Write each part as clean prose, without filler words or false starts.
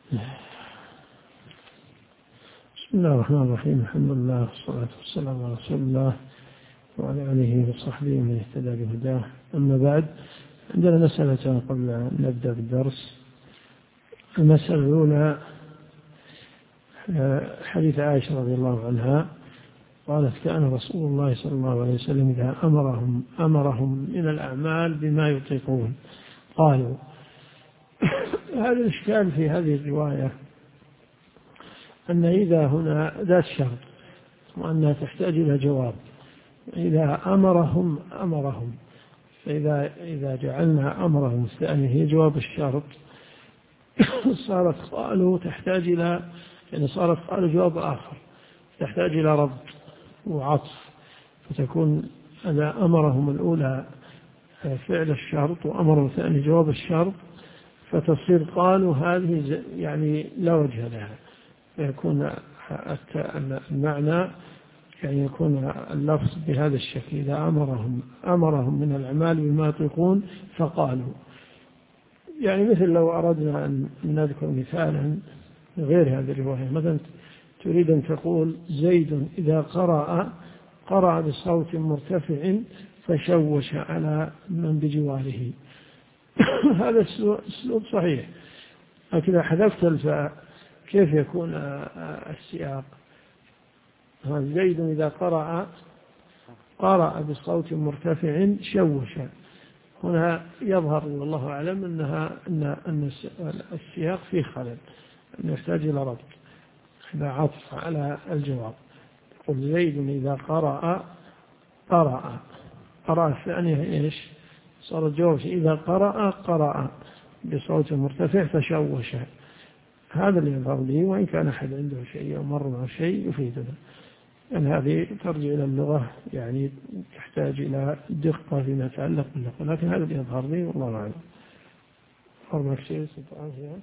بسم الله الرحمن الرحيم. الحمد لله والصلاة والسلام على رسول الله وعلى آله وصحبه من اهتدى بهداه. أما بعد، عندنا مسألة قبل أن نبدأ بالدرس. المسألة الأولى حديث عائشة رضي الله عنها قالت: كان رسول الله صلى الله عليه وسلم إذا أمرهم من الأعمال بما يطيقون قالوا. هذا الإشكال في هذه الرواية أن إذا هنا ذات شرط وأنها تحتاج إلى جواب. إذا أمرهم فإذا جعلنا أمرهم الثاني هي جواب الشرط صارت قالوا تحتاج إلى صارت قالوا جواب آخر تحتاج إلى ربط وعطف، فتكون إذا أمرهم الأولى فعل الشرط وأمرهم الثاني جواب الشرط فتصير قالوا هذه لا وجه لها، فيكون المعنى يكون اللفظ بهذا الشكل: إذا أمرهم من الأعمال بما يطيقون فقالوا. مثل لو أردنا أن نذكر مثالا غير هذه الرواية، مثلا تريد أن تقول: زيد إذا قرأ بصوت مرتفع فشوش على من بجواره. هذا السلوك صحيح، لكن إذا حذفت الفاء كيف يكون السياق؟ زيد إذا قرأ بصوت مرتفع شوش. هنا يظهر والله أعلم أن السياق فيه خلل، أنه يحتاج إلى ربط، إلى عطف على الجواب. يقول: زيد إذا قرأ الثانية إيش؟ صار الجواب إذا قرأ بصوت مرتفع فشوش. هذا اللي يظهر لي، وإن كان أحد عنده شيء أو مر معه شيء يفيدنا، أن هذه ترجع إلى اللغة، تحتاج إلى دقة فيما يتعلق باللغة، لكن هذا اللي يظهر لي والله أعلم. أرمك شيء سبحانه يعني.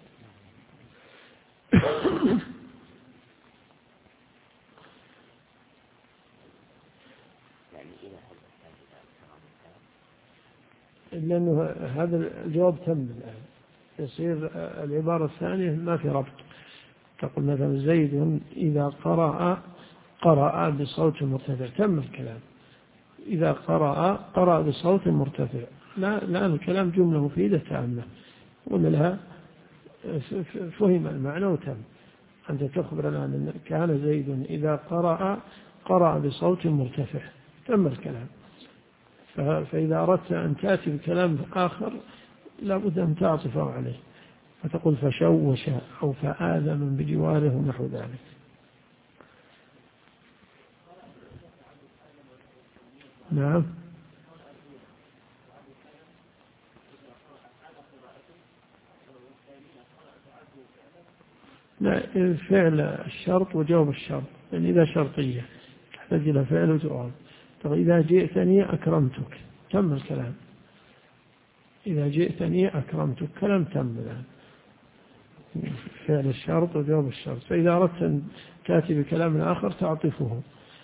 لأنه هذا الجواب تم الآن، يصير العبارة الثانية ما في ربط. تقول مثلا: زيد إذا قرأ بصوت مرتفع، تم الكلام. إذا قرأ بصوت مرتفع، لا الكلام جملة مفيدة تامة، ولا لها فهم المعنى وتم. أنت تخبرنا أن كان زيد إذا قرأ بصوت مرتفع، تم الكلام. فإذا أردت أن تأتي بكلام آخر لابد أن تعطفه عليه، فتقول: فشوش أو فآذى من بجواره ونحو ذلك. نعم. لا، فعل الشرط وجواب الشرط، إذا شرطية تحتاج إلى فعل وجواب. طيب إذا جئتني أكرمتك، تم الكلام. إذا جئتني أكرمتك، كلام تم الآن، فعل الشرط وجواب الشرط. فإذا أردت أن تأتي بكلام آخر تعطفه.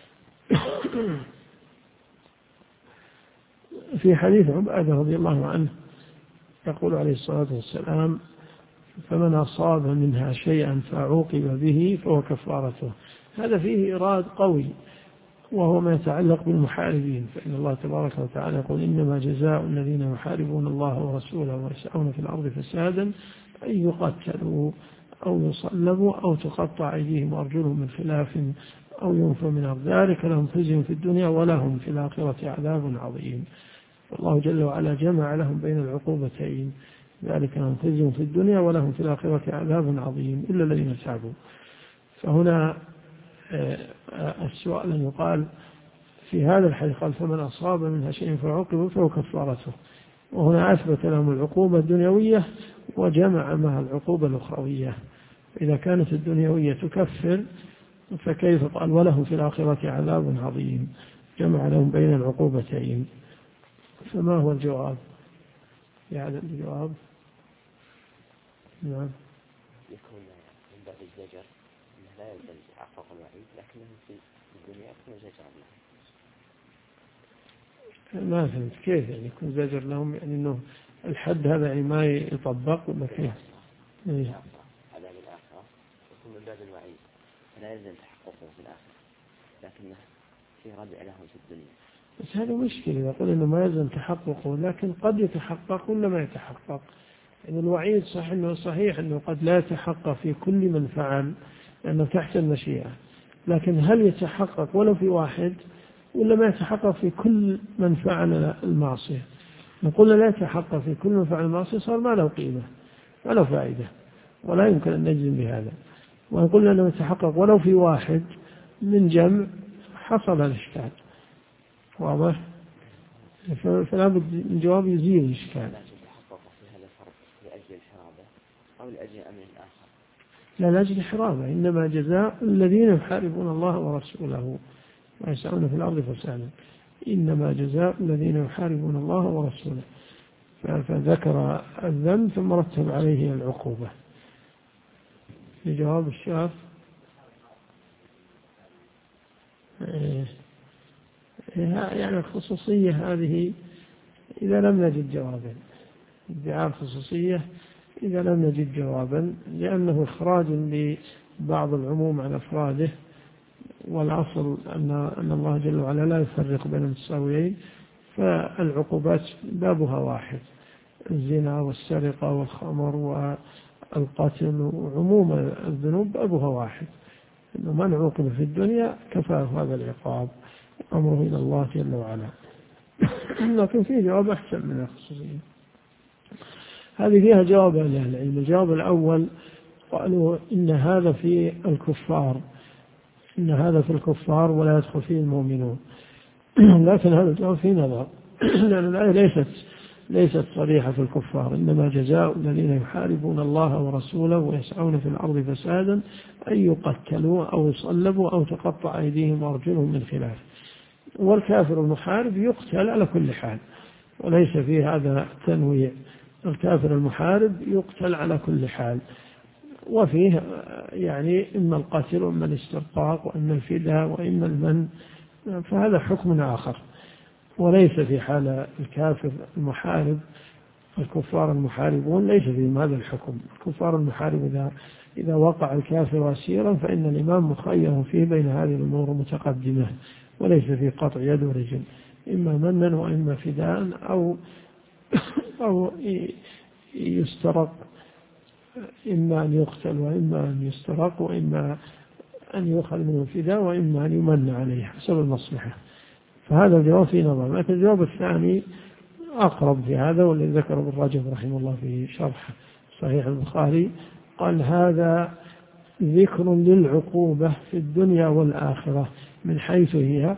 في حديث عبادة رضي الله عنه يقول عليه الصلاة والسلام: فمن أصاب منها شيئا فعوقب به فهو كفارته. هذا فيه إيراد قوي، وهو ما يتعلق بالمحاربين، فإن الله تبارك وتعالى يقول: إنما جزاء الذين يحاربون الله ورسوله ويسعون في الأرض فسادا أن يقتلوا أو يصلبوا أو تقطع أيديهم وأرجلهم من خلاف أو ينفوا من أرض، ذلك لهم خزي في الدنيا ولهم في الآخرة عذاب عظيم. والله جل وعلا جمع لهم بين العقوبتين، ذلك لهم خزي في الدنيا ولهم في الآخرة عذاب عظيم إلا الذين تابوا. فهنا السؤال أن يقال في هذا الحديث: قال: فمن أصاب منها شيء فعوقب فهو كفارته. وهنا أثبت لهم العقوبة الدنيوية وجمع معها العقوبة الأخروية. إذا كانت الدنيوية تكفر فكيف قال: ولهم في الآخرة عذاب عظيم؟ جمع لهم بين العقوبتين. فما هو الجواب؟ يعني الجواب نعم. يكون من باب الزجر لا يلزم عقاب الوعيد، لكنه في الدنيا يكون زجر لهم. ما فهمت كيف يكون زجر لهم؟ إنه الحد هذا ما يطبق ولا كيف؟ عذاب الآخرة يكون من باب الوعيد فلا يلزم تحققه في الآخرة، لكنه في ردع لهم في الدنيا. بس هذا مشكلة، يقول إنه ما يلزم تحققه، لكن قد يتحقق ولا ما يتحقق. يعني الوعيد صحيح أنه قد لا يتحقق في كل من فعل لأنه تحت المشيئة، لكن هل يتحقق ولو في واحد ولا ما يتحقق في كل من فعل المعصية؟ نقول لا يتحقق في كل من فعل المعصية صار ما له قيمة ما له فائدة ولا يمكن أن نجزم بهذا. ونقول أنه يتحقق ولو في واحد من جمع حصل الإشكال. واضح؟ فلا بد من جواب يزيل الإشكال. أو لأجل أمر آخر؟ لا لأجل حرامة، إنما جزاء الذين يحاربون الله ورسوله ويسعون في الأرض فسادا، إنما جزاء الذين يحاربون الله ورسوله. فذكر الذنب ثم رتب عليه العقوبة. لجواب الشاف يعني الخصوصية هذه إذا لم نجد جوابا، ادعاء الخصوصية إذا لم نجد جوابا، لأنه إخراج لبعض العموم عن أفراده، والأصل أن الله جل وعلا لا يفرق بين المتساويين، فالعقوبات بابها واحد، الزنا والسرقة والخمر والقتل وعموم الذنوب بابها واحد، إنه من عوقب في الدنيا كفاه هذا العقاب، أمره إلى الله جل وعلا. لكن فيه جواب أحسن من الخصوصية. هذه فيها جواب أهل العلم. الجواب الأول قالوا إن هذا في الكفار، إن هذا في الكفار ولا يدخل فيه المؤمنون. لكن هذا الجواب فيه نظر، لأن الآية ليست صريحة في الكفار، إنما جزاء الذين يحاربون الله ورسوله ويسعون في الأرض فسادا أن يقتلوا أو يصلبوا أو تقطع أيديهم وأرجلهم من خلاف. والكافر المحارب يقتل على كل حال، وليس فيه هذا التنويع، الكافر المحارب يقتل على كل حال، وفيه يعني إما القتل وإما الاسترقاق وإما الفداء وإما المن، فهذا حكم آخر، وليس في حال الكافر المحارب. الكفار المحاربون ليس فيهم هذا الحكم. الكفار المحارب إذا وقع الكافر أسيرا فإن الإمام مخير فيه بين هذه الأمور متقدمة، وليس في قطع يد ورجل، إما منا وإما فداء أو يسترق، إما أن يقتل وإما أن يسترق وإما أن يؤخذ منه فداء وإما أن يمن عليه حسب المصلحة. فهذا الجواب في نظر. لكن الجواب الثاني أقرب في هذا، والذي ذكر ابن رجب رحمه الله في شرح صحيح البخاري، قال هذا ذكر للعقوبة في الدنيا والآخرة من حيث هي،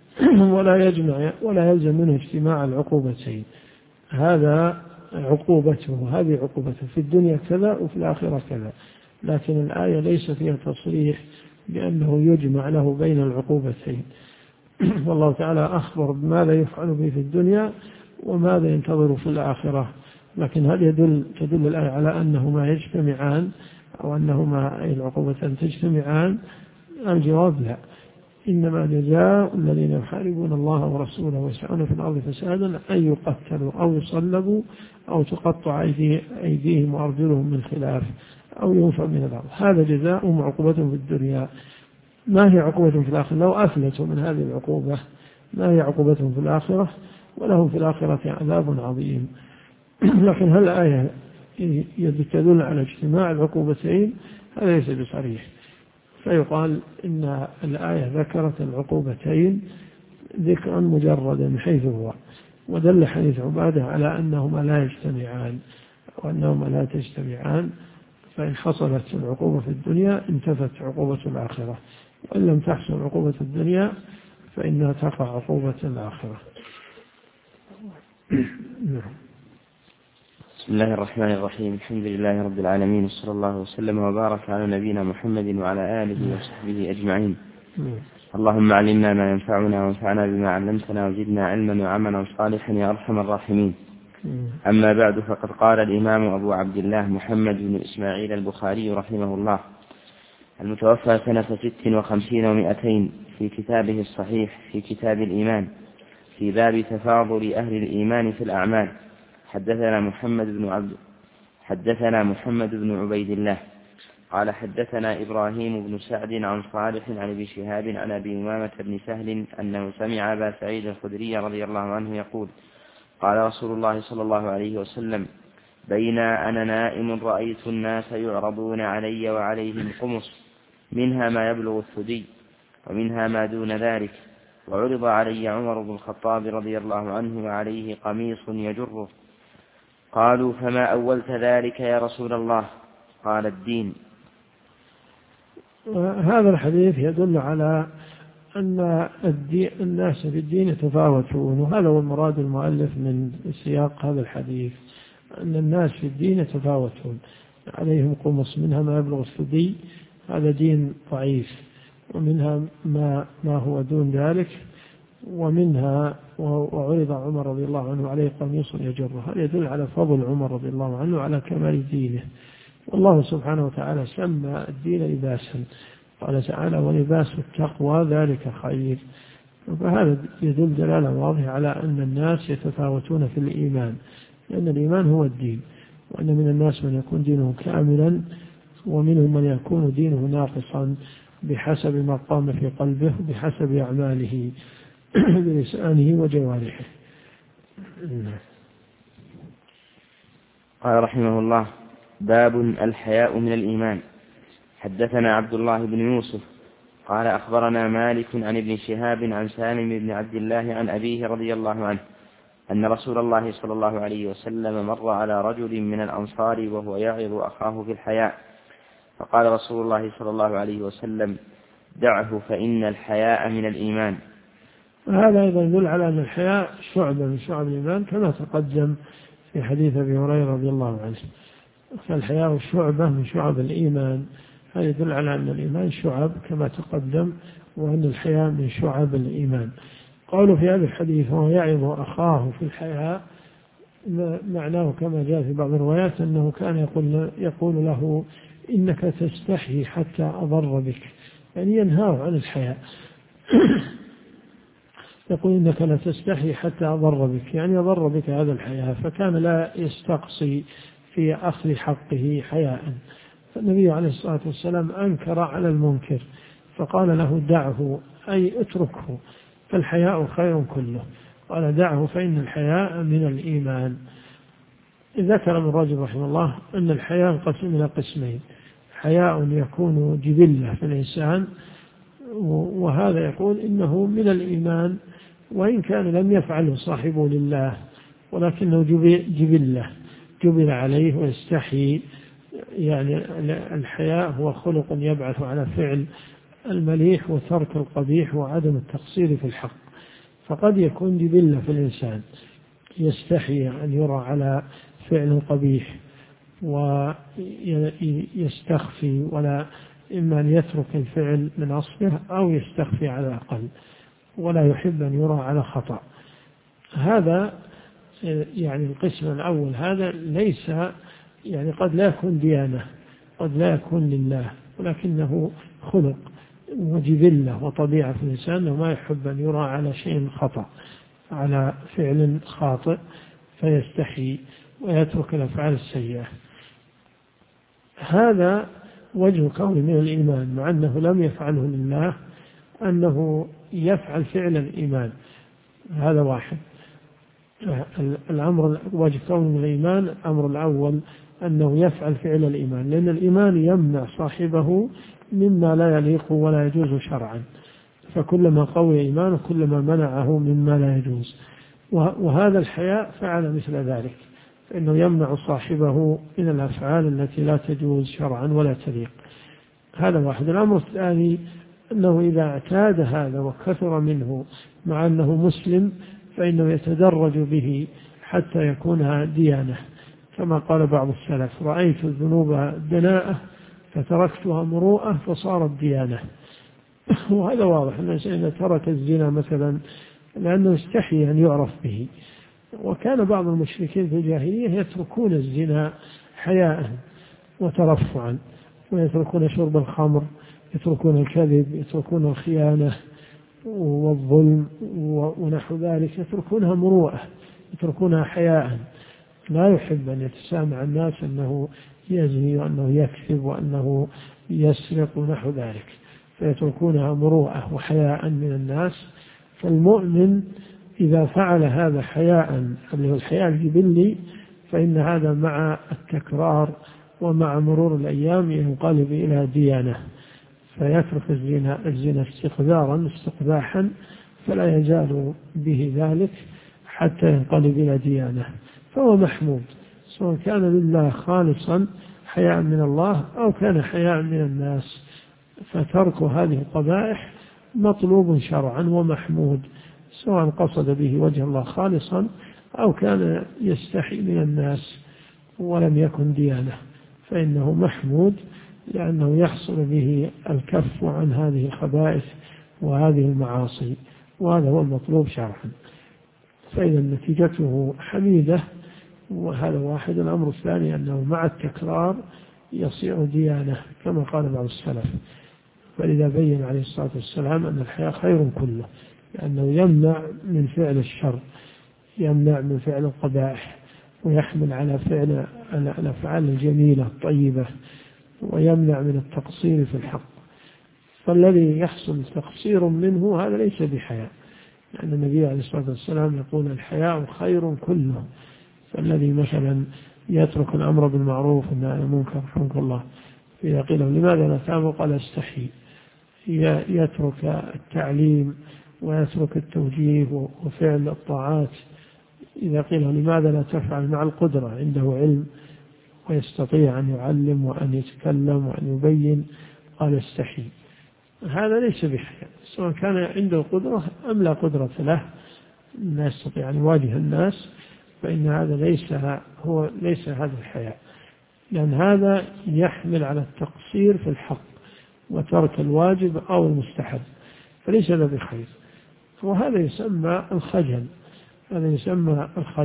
ولا يلزم منه اجتماع العقوبتين. هذا عقوبته، هذه عقوبته في الدنيا كذا وفي الآخرة كذا، لكن الآية ليس فيها تصريح بأنه يجمع له بين العقوبتين. والله تعالى أخبر بماذا يفعل به في الدنيا وماذا ينتظر في الآخرة، لكن هل تدل الآية على أنهما يجتمعان أو أنهما أي العقوبتان تجتمعان؟ الجواب لا، إنما جزاء الذين يحاربون الله ورسوله ويسعون في الأرض فسادا أن يقتلوا أو يصلبوا أو تقطع أيديهم وأرجلهم من خلاف أو ينفوا من الأرض. هذا جزاء عقوبة في الدنيا. ما هي عقوبة في الآخرة؟ لو أفلتوا من هذه العقوبة ما هي عقوبة في الآخرة؟ ولهم في الآخرة عذاب عظيم. لكن هل الآية تدل على اجتماع العقوبتين؟ هذا ليس بصريح، فيقال إن الآية ذكرت العقوبتين ذكرا مجردا من حيث هو، ودل حديث عبادة على أنهما لا يجتمعان وأنهما لا تجتمعان، فإن حصلت العقوبة في الدنيا انتفت عقوبة الآخرة، وإن لم تحصل عقوبة الدنيا فإنها تقع عقوبة الآخرة. بسم الله الرحمن الرحيم. الحمد لله رب العالمين، صلى الله وسلم وبارك على نبينا محمد وعلى آله وصحبه أجمعين. اللهم علمنا ما ينفعنا وانفعنا بما علمتنا وزدنا علما وعملا صالحا يا أرحم الراحمين. أما بعد، فقد قال الإمام أبو عبد الله محمد بن إسماعيل البخاري رحمه الله المتوفى سنة 56 و200 في كتابه الصحيح في كتاب الإيمان في باب تفاضل أهل الإيمان في الأعمال: حدثنا محمد بن عبيد الله قال حدثنا إبراهيم بن سعد عن صالح عن ابن شهاب عن أبي أمامة بن سهل أنه سمع أبا سعيد الخدري رضي الله عنه يقول قال رسول الله صلى الله عليه وسلم بينا أنا نائم رأيت الناس يعرضون علي وعليهم قمص منها ما يبلغ الثدي ومنها ما دون ذلك، وعرض علي عمر بن الخطاب رضي الله عنه وعليه قميص يجره. قالوا فما أولت ذلك يا رسول الله؟ قال الدين. هذا الحديث يدل على أن الناس في الدين يتفاوتون، وهذا هو المراد المؤلف من سياق هذا الحديث، أن الناس في الدين يتفاوتون، عليهم قمص منها ما يبلغ الثدي، هذا دين ضعيف، ومنها ما هو دون ذلك، ومنها وعرض عمر رضي الله عنه عليه قميص يجره. هذا يدل على فضل عمر رضي الله عنه على كمال دينه. والله سبحانه وتعالى سمى الدين لباسا، قال تعالى ولباس التقوى ذلك خير. فهذا يدل دلالة واضحة على أن الناس يتفاوتون في الإيمان، لأن الإيمان هو الدين، وأن من الناس من يكون دينه كاملا، ومنهم من يكون دينه ناقصا بحسب ما قام في قلبه بحسب أعماله بلسانه وجوارحه. قال رحمه الله باب الحياء من الإيمان. حدثنا عبد الله بن يوسف قال أخبرنا مالك عن ابن شهاب عن سالم بن عبد الله عن أبيه رضي الله عنه أن رسول الله صلى الله عليه وسلم مر على رجل من الأنصار وهو يعظ أخاه في الحياء، فقال رسول الله صلى الله عليه وسلم دعه فإن الحياء من الإيمان. هذا أيضا يدل على أن الحياء شعبة من شعب الإيمان كما تقدم في حديث أبي هريرة رضي الله عنه، فالحياء شعبة من شعب الإيمان. هذا يدل على أن الإيمان شعب كما تقدم، وأن الحياء من شعب الإيمان. قالوا في هذا الحديث هو يعظ أخاه في الحياء، معناه كما جاء في بعض الروايات أنه كان يقول له إنك تستحي حتى أضر بك، يعني ينهاه عن الحياء يقول إنك لا تستحي حتى أضر بك، يعني أضر بك هذا الحياء، فكان لا يستقصي في أخذ حقه حياء. فالنبي عليه الصلاة والسلام أنكر على المنكر فقال له دعه، أي اتركه، فالحياء خير كله، قال دعه فإن الحياء من الإيمان. ذكر ابن رجب رحمه الله أن الحياء ينقسم إلى قسمين: حياء يكون جبلة في الإنسان، وهذا يقول إنه من الإيمان وإن كان لم يفعله صاحبه لله، ولكنه جبل عليه ويستحي. يعني الحياء هو خلق يبعث على فعل المليح وترك القبيح وعدم التقصير في الحق، فقد يكون جبلة في الإنسان يستحي أن يرى على فعل قبيح ويستخفي، ولا إما أن يترك الفعل من أصله أو يستخفي على الأقل، ولا يحب أن يرى على خطأ. هذا يعني القسم الأول، هذا ليس يعني قد لا يكون ديانة، قد لا يكون لله، ولكنه خلق وجبلة وطبيعة في الإنسان أنه ما يحب أن يرى على شيء خطأ، على فعل خاطئ، فيستحي ويترك الأفعال السيئة. هذا وجه كون من الإيمان، مع أنه لم يفعله لله، أنه يفعل فعل الإيمان. هذا واحد. الأمر وجه كون من الإيمان، الأمر الأول أنه يفعل فعل الإيمان، لأن الإيمان يمنع صاحبه مما لا يليق ولا يجوز شرعا، فكلما قوي إيمانه كلما منعه مما لا يجوز. وهذا الحياء فعل مثل ذلك، فإنه يمنع صاحبه من الأفعال التي لا تجوز شرعا ولا تليق. هذا واحد. الأمر الثاني أنه إذا اعتاد هذا وكثر منه مع أنه مسلم، فإنه يتدرج به حتى يكونها ديانة، كما قال بعض السلف: رأيت الذنوب دناءة فتركتها مروءة فصارت ديانة. وهذا واضح أن إذا ترك الزنا مثلا لأنه يستحي أن يعرف به، وكان بعض المشركين في الجاهلية يتركون الزنا حياء وترفعا، ويتركون شرب الخمر، يتركون الكذب، يتركون الخيانة والظلم ونحو ذلك، يتركونها مروءة، يتركونها حياء. لا يحب أن يتسامع الناس أنه يزني وأنه يكذب وأنه يسرق ونحو ذلك، فيتركونها مروءة وحياء من الناس. فالمؤمن إذا فعل هذا حياء، اللي هو الحياء الجبلي، فإن هذا مع التكرار ومع مرور الأيام ينقلب إلى ديانة، فيترك الزنا استقباحا فلا يزال به ذلك حتى ينقلب إلى ديانة، فهو محمود سواء كان لله خالصا حياء من الله أو كان حياء من الناس. فترك هذه القبائح مطلوب شرعا ومحمود، سواء قصد به وجه الله خالصا أو كان يستحي من الناس ولم يكن ديانة، فإنه محمود لأنه يحصل به الكف عن هذه الخبائث وهذه المعاصي، وهذا هو المطلوب شرعا. فإذا نتيجته حميدة، وهذا واحد. الأمر الثاني أنه مع التكرار يصير ديانة كما قال بعض السلف، فلذا بين عليه الصلاة والسلام أن الحياء خير كله، لأنه يمنع من فعل الشر، يمنع من فعل القبائح، ويحمل على فعل الأفعال الجميلة الطيبة، ويمنع من التقصير في الحق. فالذي يحصل تقصير منه هذا ليس بحياء، لأن النبي عليه الصلاة والسلام يقول الحياء خير كله. فالذي مثلا يترك الأمر بالمعروف والنهي عن المنكر رحمك الله، إذا قيل لماذا لا تعمل قال استحي، يترك التعليم ويترك التوجيه وفعل الطاعات. إذا قيل لماذا لا تفعل مع القدرة، عنده علم ويستطيع أن يعلم وأن يتكلم وأن يبين قال استحي. هذا ليس بحياء، سواء كان عنده قدرة أم لا قدرة له، لا يستطيع أن يواجه الناس، فإن هذا ليس هذا الحياء، لأن هذا يحمل على التقصير في الحق وترك الواجب أو المستحب، فليس له بخير. وهذا يسمى الخجل، هذا يسمى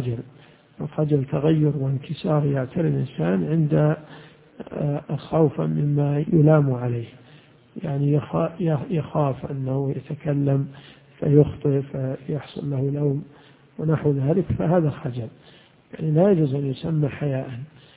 الخجل تغير وانكسار يعتري الإنسان عند خوفا مما يلام عليه، يعني يخاف أنه يتكلم فيخطئ فيحصل له لوم ونحو ذلك، فهذا خجل. يعني لا يجوز أن يسمى حياء،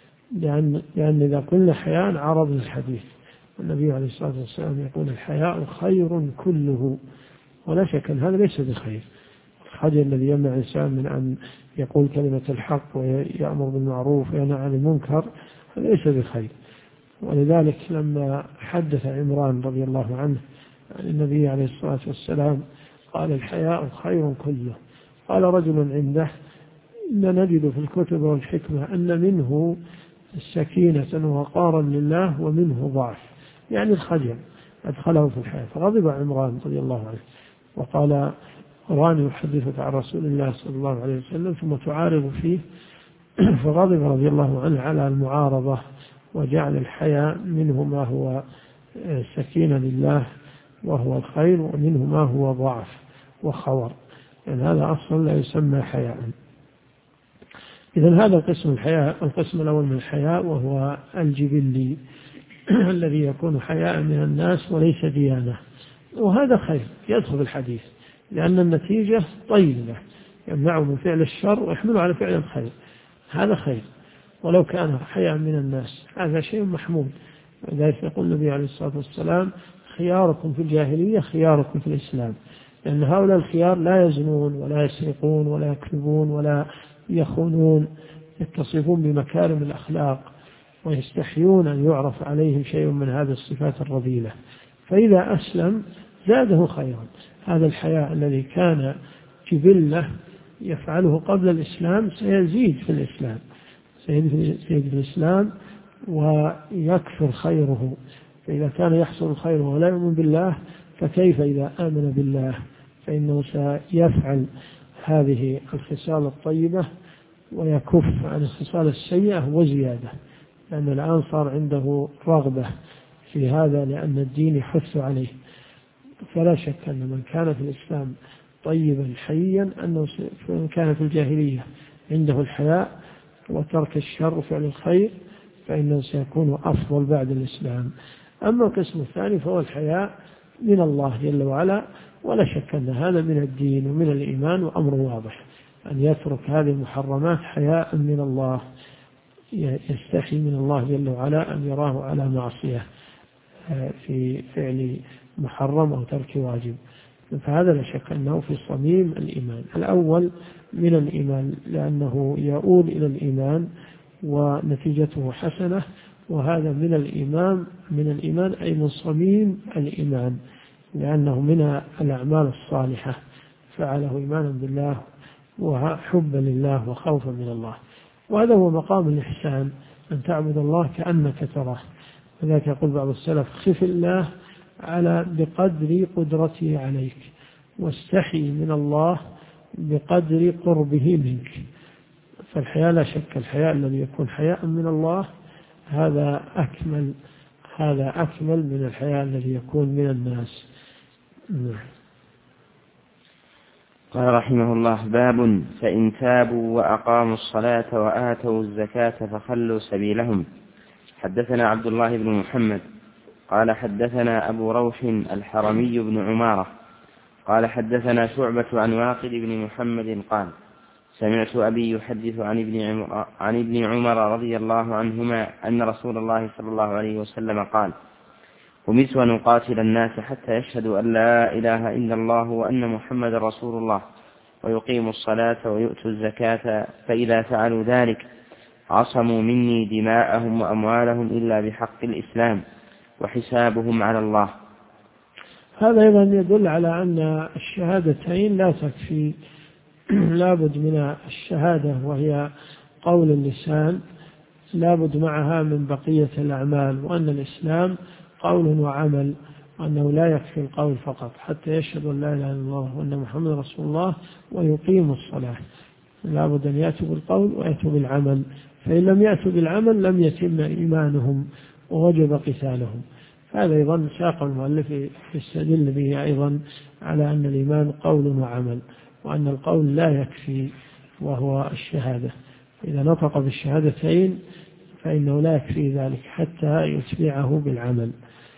لأن إذا قلنا حياء عرض الحديث، والنبي عليه الصلاة والسلام يقول الحياء خير كله، ولا شك أن هذا ليس بخير. الخجل الذي يمنع الإنسان من أن يقول كلمة الحق ويأمر بالمعروف وينهى عن المنكر هذا ليس بخير. ولذلك لما حدث عمران رضي الله عنه عن النبي عليه الصلاة والسلام قال الحياء خير كله، قال رجل عنده إن نجد في الكتب والحكمة أن منه سكينة ووقارا لله ومنه ضعف، يعني الخجل أدخله في الحياة. فغضب عمران رضي الله عنه وقال أراني أحدثك عن رسول الله صلى الله عليه وسلم ثم تعارض فيه. فغضب رضي الله عنه على المعارضة، وجعل الحياء منه ما هو سكينة لله وهو الخير، ومنه ما هو ضعف وخور، يعني هذا أصلا لا يسمى حياء. إذن هذا القسم الحياء، القسم الأول من الحياء وهو الجبلي الذي يكون حياء من الناس وليس ديانة، وهذا خير يدخل الحديث، لأن النتيجة طيبة، يمنعه من فعل الشر ويحمله على فعل الخير، هذا خير ولو كان حياء من الناس، هذا شيء محمود. ولذلك يقول النبي عليه الصلاة والسلام خياركم في الجاهلية خياركم في الإسلام، لأن هؤلاء الخيار لا يزنون ولا يسرقون ولا يكذبون ولا يخونون، يتصفون بمكارم الأخلاق ويستحيون أن يعرف عليهم شيء من هذه الصفات الرذيلة، فإذا أسلم زاده خيرا. هذا الحياء الذي كان جبلة يفعله قبل الإسلام سيزيد في الإسلام، سيزيد في الإسلام ويكثر خيره. فإذا كان يحصل خيره ولا يؤمن بالله، فكيف إذا آمن بالله؟ فإنه سيفعل هذه الخصال الطيبة ويكف عن الخصال السيئة وزيادة، لأن الآن صار عنده رغبة في هذا، لأن الدين يحث عليه. فلا شك أن من كان في الإسلام طيبا حيا أنه كان في الجاهلية عنده الحياء وترك الشر وفعل الخير، فإنه سيكون أفضل بعد الإسلام. أما القسم الثاني فهو الحياء من الله جل وعلا، ولا شك أن هذا من الدين ومن الإيمان وأمر واضح. أن يترك هذه المحرمات حياء من الله، يستحي من الله جل وعلا أن يراه على معصية في فعل محرم أو ترك واجب. فهذا لا شك أنه في صميم الإيمان. الأول من الإيمان لأنه يؤول إلى الإيمان ونتيجته حسنة، وهذا من الإيمان أي من صميم الإيمان، لأنه من الأعمال الصالحة فعله إيمانا بالله وحبا لله وخوفا من الله. وهذا هو مقام الإحسان، أن تعبد الله كأنك تراه. وذلك يقول بعض السلف: خف الله بقدر قدرته عليك، واستحي من الله بقدر قربه منك. فالحياء لا شك الحياء الذي يكون حياء من الله هذا أكمل من الحياء الذي يكون من الناس. قال رحمه الله: باب فإن تابوا وأقاموا الصلاة وآتوا الزكاة فخلوا سبيلهم. حدثنا عبد الله بن محمد قال حدثنا أبو روح الحرمي بن عمارة قال حدثنا شعبة عن واقد بن محمد قال: سمعت أبي يحدث عن ابن عمر رضي الله عنهما أن رسول الله صلى الله عليه وسلم قال: أمرت أن أقاتل الناس حتى يشهدوا أن لا إله إلا الله وأن محمد رسول الله ويقيموا الصلاة ويؤتوا الزكاة، فإذا فعلوا ذلك عصموا مني دماءهم وأموالهم إلا بحق الإسلام وحسابهم على الله. هذا أيضا يدل على أن الشهادتين لا تكفي، لابد من الشهادة وهي قول اللسان، لابد معها من بقية الأعمال، وأن الإسلام قول وعمل، وأنه لا يكفي القول فقط حتى يشهدوا أن لا إله إلا الله وأن محمد رسول الله ويقيموا الصلاة. لابد أن يأتوا بالقول ويأتوا بالعمل، فإن لم يأتوا بالعمل لم يتم إيمانهم ووجب قتالهم. هذا أيضا ساق المؤلف يستدل به أيضا على أن الإيمان قول وعمل، وأن القول لا يكفي وهو الشهادة. إذا نطق بالشهادتين فإنه لا يكفي ذلك حتى يتبعه بالعمل.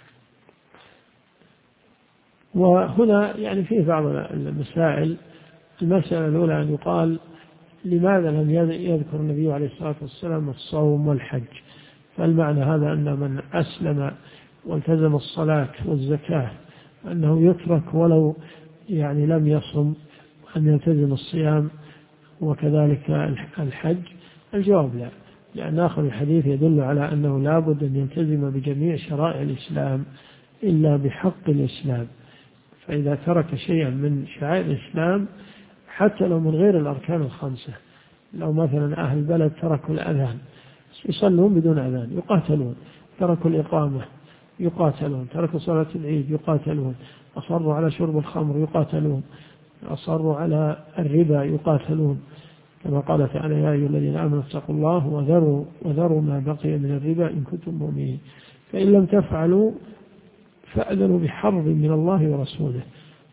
وهنا يعني في بعض المسائل. المسألة الأولى أن يقال: لماذا لم يذكر النبي عليه الصلاة والسلام الصوم والحج؟ فالمعنى هذا أن من أسلم والتزم الصلاة والزكاة أنه يترك ولو يعني لم يصم، أن يلتزم الصيام وكذلك الحج؟ الجواب لا، لأن آخر الحديث يدل على أنه لابد أن يلتزم بجميع شرائع الإسلام إلا بحق الإسلام. فإذا ترك شيئا من شعائر الإسلام حتى لو من غير الأركان الخمسة، لو مثلا أهل البلد تركوا الأذان يصلون بدون أذان يقاتلون، تركوا الإقامة يقاتلون، تركوا صلاة العيد يقاتلون، أصروا على شرب الخمر يقاتلون، أصروا على الربا يقاتلون، كما قال تعالى: يا أيها الذين آمنوا اتقوا الله وذروا ما بقي من الربا إن كنتم مؤمنين، فإن لم تفعلوا فأذنوا بحرب من الله ورسوله.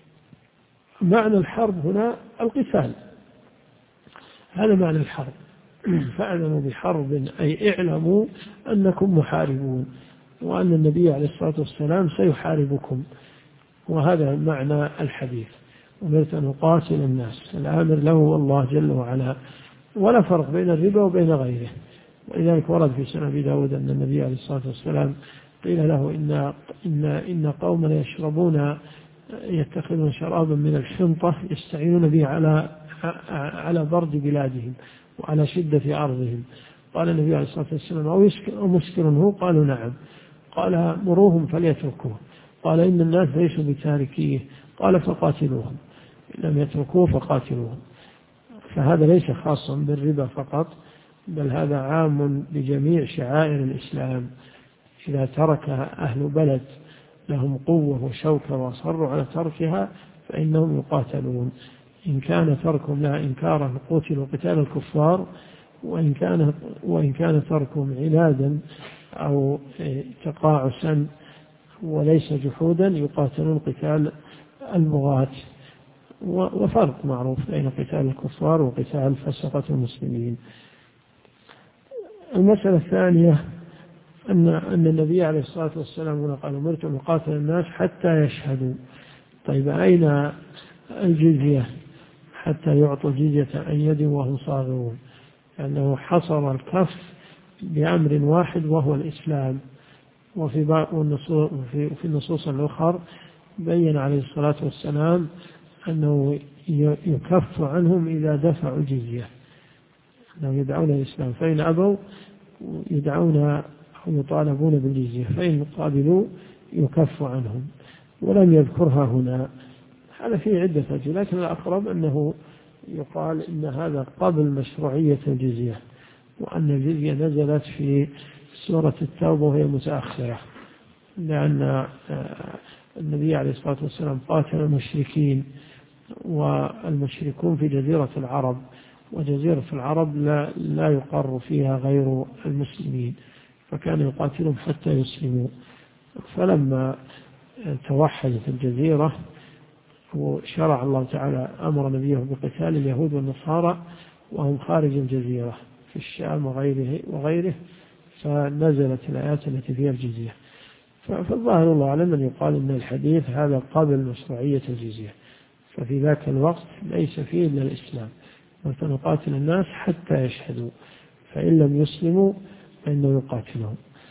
معنى الحرب هنا القتال، هذا معنى الحرب. فأذنوا بحرب أي اعلموا أنكم محاربون، وأن النبي عليه الصلاة والسلام سيحاربكم. وهذا معنى الحديث: أمرت أن أقاتل الناس. الآمر له الله جل وعلا، ولا فرق بين الربا وبين غيره. ولذلك ورد في سنن أبي داود أن النبي عليه الصلاة والسلام قيل له: إن قوما يتخذون شرابا من الحنطة يستعينون به على برد بلادهم وعلى شدة أرضهم. قال النبي عليه الصلاة والسلام: أو مسكر هو؟ قالوا: نعم. قال: مروهم فليتركوه. قال: إن الناس ليسوا بتاركيه. قال: فقاتلوهم، إن لم يتركوه فقاتلوهم. فهذا ليس خاصا بالربا فقط، بل هذا عام بجميع شعائر الإسلام. إذا ترك أهل بلد لهم قوة وشوكة وأصروا على تركها فإنهم يقاتلون. إن كان تركهم لها إنكارا قتلوا قتال الكفار، وإن كان تركهم عنادا أو تقاعسا وليس جحودا يقاتلون قتال البغاة. وفرق معروف بين قتال الكفار وقتال فسقة المسلمين. المسألة الثانية أن النبي عليه الصلاة والسلام قال: أمرت أن أقاتل الناس حتى يشهدوا. طيب، أين الجزية؟ حتى يعطوا الجزية عن يد وهم صاغرون، لأنه حصر الكف بأمر واحد وهو الإسلام. وفي النصوص الأخرى بين عليه الصلاة والسلام أنه يكف عنهم إذا دفعوا الجزية، أنهم يدعون الإسلام، فإن أبوا يدعون أو يطالبون بالجزية، فإن قابلوا يكف عنهم. ولم يذكرها هنا، هذا فيه عدة وجه، لكن الأقرب أنه يقال إن هذا قبل مشروعية الجزية، وأن الجزية نزلت في سورة التوبة وهي متأخرة، لأن النبي عليه الصلاة والسلام قاتل المشركين، والمشركون في جزيرة العرب، وجزيرة العرب لا يقر فيها غير المسلمين، فكان يقاتلهم حتى يسلموا. فلما توحدت الجزيرة وشرع الله تعالى أمر نبيه بقتال اليهود والنصارى وهم خارج الجزيرة في الشام وغيره، فنزلت الآيات التي فيها الجزية. فالظاهر الله أعلم أن يقال أن الحديث هذا قبل مشروعية الجزية، ففي ذاك الوقت ليس فيه إلا الإسلام، وسنقاتل الناس حتى يشهدوا، فإن لم يسلموا فإنه يقاتلهم.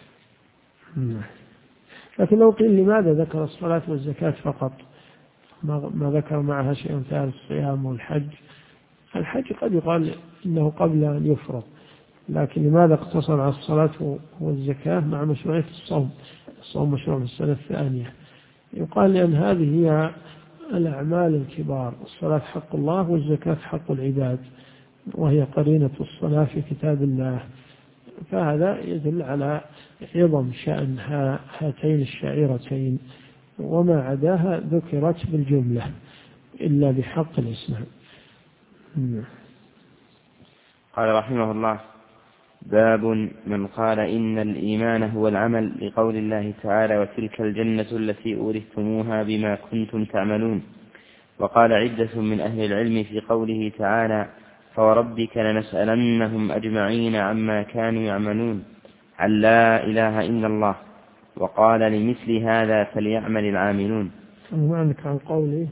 لكن لو قيل لماذا ذكر الصلاة والزكاة فقط، ما ذكر معها شيء ثالث، الصيام والحج؟ الحج قد يقال إنه قبل أن يفرض، لكن لماذا اقتصر على الصلاة والزكاة مع مشروعية الصوم؟ الصوم مشروع في السنة الثانية. يقال لأن هذه هي الأعمال الكبار، الصلاة حق الله والزكاة حق العباد، وهي قرينة الصلاة في كتاب الله، فهذا يدل على عظم شأن هاتين الشعيرتين، وما عداها ذكرت بالجملة إلا بحق الإسلام. قال رحمه الله: باب من قال إن الإيمان هو العمل، لقول الله تعالى: وتلك الجنة التي أورثتموها بما كنتم تعملون. وقال عدة من أهل العلم في قوله تعالى: فوربك لنسألنهم أجمعين عما كانوا يعملون، عن لا إله إلا الله. وقال: لمثل هذا فليعمل العاملون. ما عندك عن قولي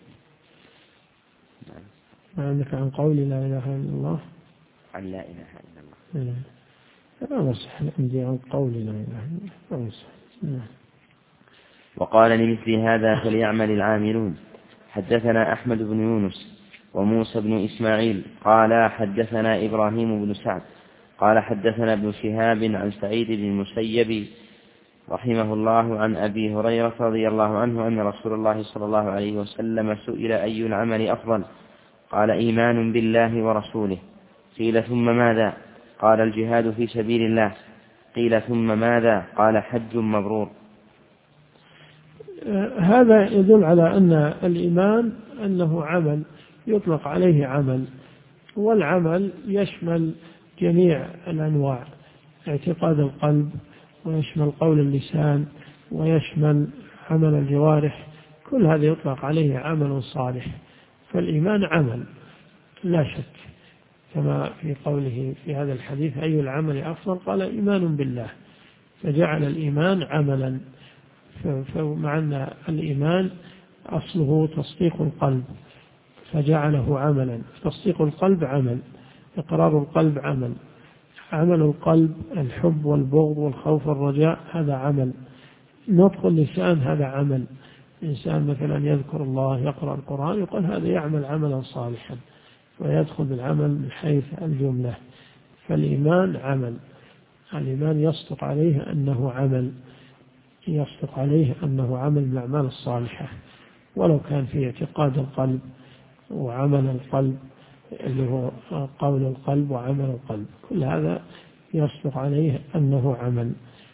لا إله إلا الله، عن لا إله إلا الله. لا نصح عندي عن قولي لا إله إلا الله. وقال: لمثل هذا فليعمل العاملون. حدثنا أحمد بن يونس وموسى بن إسماعيل قال حدثنا إبراهيم بن سعد قال حدثنا ابن شهاب عن سعيد بن المسيب رحمه الله عن أبي هريرة رضي الله عنه أن رسول الله صلى الله عليه وسلم سئل: أي العمل أفضل؟ قال: إيمان بالله ورسوله. قيل: ثم ماذا؟ قال: الجهاد في سبيل الله. قيل: ثم ماذا؟ قال: حج مبرور. هذا يدل على أن الإيمان أنه عمل يطلق عليه عمل، والعمل يشمل جميع الأنواع، اعتقاد القلب، ويشمل قول اللسان، ويشمل عمل الجوارح، كل هذا يطلق عليه عمل صالح. فالإيمان عمل لا شك، كما في قوله في هذا الحديث: أي العمل أفضل؟ قال: إيمان بالله، فجعل الإيمان عملا. فمع أن الإيمان أصله تصديق القلب فجعله عملا، تصديق القلب عمل، إقرار القلب عمل، عمل القلب الحب والبغض والخوف والرجاء هذا عمل، نطق اللسان هذا عمل. إنسان مثلا يذكر الله يقرأ القرآن يقول هذا يعمل عملا صالحا، ويدخل بالعمل من حيث الجملة. فالإيمان عمل، الإيمان يصدق عليه أنه عمل، يصدق عليه أنه عمل من الأعمال الصالحة، ولو كان في اعتقاد القلب وعمل القلب اللي هو قول القلب وعمل القلب، كل هذا يصدق عليه أنه عمل.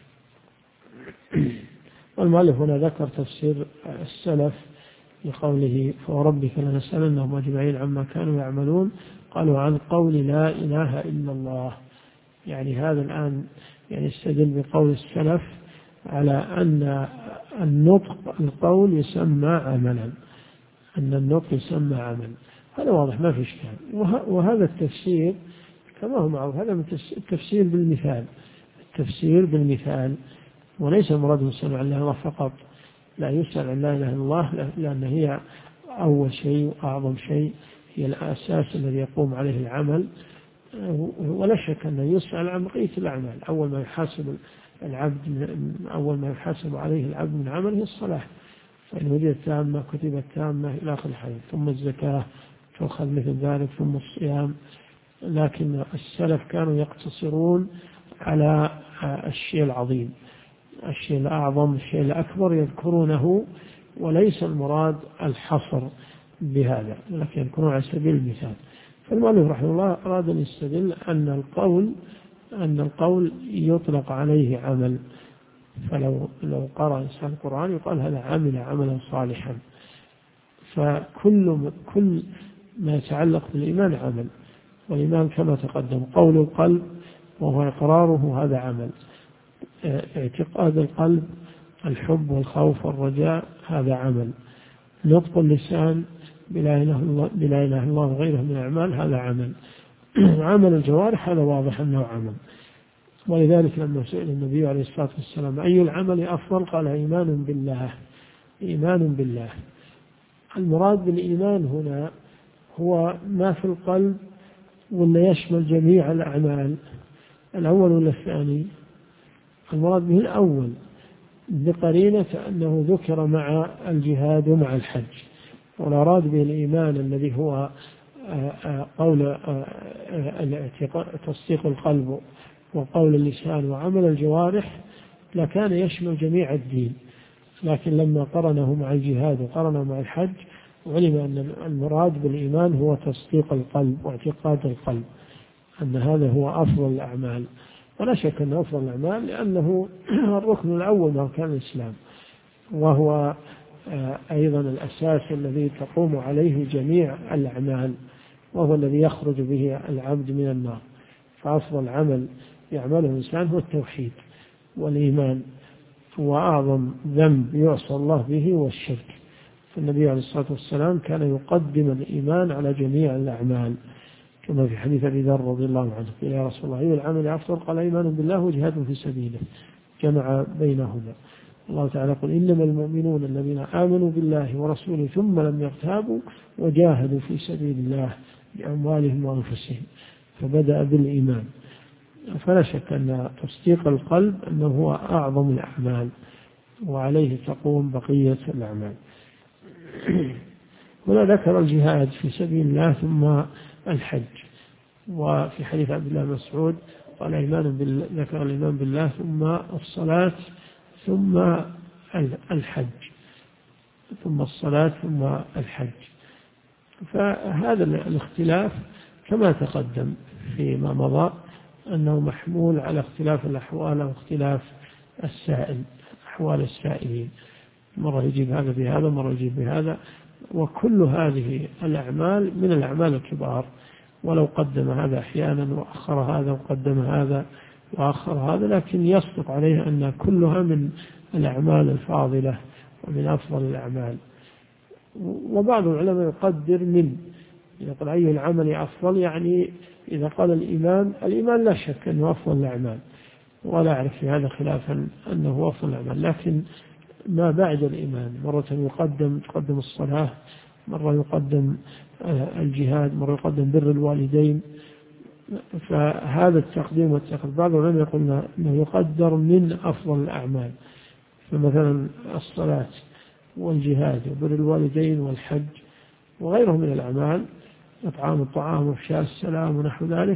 والمؤلف هنا ذكر تفسير السلف لقوله: فوربك لنسألنهم أجمعين عما كانوا يعملون. قالوا: عن قول لا إله إلا الله. يعني هذا الآن يستدل بقول السلف على أن النطق القول يسمى عملا، أن النطق يسمى عمل. هذا واضح ما في إشكال. وهذا التفسير كما هو معروف، هذا التفسير بالمثال، التفسير بالمثال، وليس مراد يسأل عن الله فقط، لا يسأل عن لا إله إلا الله لأن هي أول شيء وأعظم شيء، هي الأساس الذي يقوم عليه العمل، ولا شك أنه يسأل عن بقية الأعمال. أول ما يحاسب عليه العبد من عمله هي الصلاة، فإن وجدت تامة كتبت تامة إلى آخر الحديث، ثم الزكاة تؤخذ مثل ذلك، ثم الصيام. لكن السلف كانوا يقتصرون على الشيء العظيم، الشيء الأعظم، الشيء الأكبر يذكرونه، وليس المراد الحصر بهذا، لكن يذكرون على سبيل المثال. فالمؤلف رحمه الله أراد أن يستدل أن القول يطلق عليه عمل، فلو قرأ إنسان القرآن يقال هذا عمل عملا صالحا. فكل ما يتعلق بالإيمان عمل، والإيمان كما تقدم قول القلب وهو إقراره، هذا عمل. اعتقاد القلب الحب والخوف والرجاء، هذا عمل. نطق اللسان بلا إله إلا الله وغيره من الأعمال، هذا عمل. عمل الجوارح هذا واضح أنه عمل. ولذلك لما سئل النبي عليه الصلاة والسلام أي العمل أفضل، قال إيمان بالله. إيمان بالله. المراد بالإيمان هنا هو ما في القلب، ولا يشمل جميع الأعمال؟ الأول ولا الثاني؟ المراد به الأول، بقرينة أنه ذكر مع الجهاد ومع الحج. والأراد به الإيمان الذي هو قول تصديق القلب وقول اللسان وعمل الجوارح، لكان يشمل جميع الدين. لكن لما قرنه مع الجهاد وقرنه مع الحج، علم أن المراد بالإيمان هو تصديق القلب واعتقاد القلب، أن هذا هو أفضل الأعمال. ولا شك أنه أفضل الأعمال، لأنه الركن الأول من أركان الإسلام، وهو أيضا الأساس الذي تقوم عليه جميع الأعمال، وهو الذي يخرج به العبد من النار. فأفضل عمل يعمله الإنسان هو التوحيد والإيمان، وأعظم ذنب يعصى الله به هو الشرك. فالنبي عليه الصلاة والسلام كان يقدم الإيمان على جميع الأعمال، كما في حديث أبي ذر رضي الله عنه قال يا رسول الله أي العمل أفضل؟ قال إيمان بالله وجهاد في سبيله، جمع بينهما. الله تعالى يقول إنما المؤمنون الذين آمنوا بالله ورسوله ثم لم يرتابوا وجاهدوا في سبيل الله بأموالهم وأنفسهم، فبدأ بالإيمان. فلا شك أن تصديق القلب أنه هو أعظم الأعمال، وعليه تقوم بقية الأعمال. هنا ذكر الجهاد في سبيل الله ثم الحج. وفي حديث عبد الله بن مسعود قال ذكر الإيمان بالله ثم الصلاة ثم الحج، ثم الصلاة ثم الحج. فهذا الاختلاف كما تقدم فيما مضى أنه محمول على اختلاف الأحوال واختلاف السائل، أحوال السائلين، مرة يجيب هذا بهذا، مرة يجيب بهذا. وكل هذه الأعمال من الأعمال الكبار، ولو قدم هذا أحيانا وأخر هذا وقدم هذا وأخر هذا، لكن يصدق عليه أن كلها من الأعمال الفاضلة ومن أفضل الأعمال. وبعض العلماء يقدر من يقول أي العمل أفضل، يعني إذا قال الإيمان لا شك أنه أفضل الأعمال، ولا أعرف في هذا خلافا أنه أفضل الأعمال، لكن ما بعد الإيمان مرة تقدم الصلاة، مرة يقدم الجهاد، مرة يقدم بر الوالدين. فهذا التقديم والتأخير بعض العلماء يقول أنه يقدر من أفضل الأعمال. فمثلا الصلاة والجهاد وبر الوالدين والحج وغيره من الأعمال، إطعام الطعام وإفشاء السلام ونحو ذلك،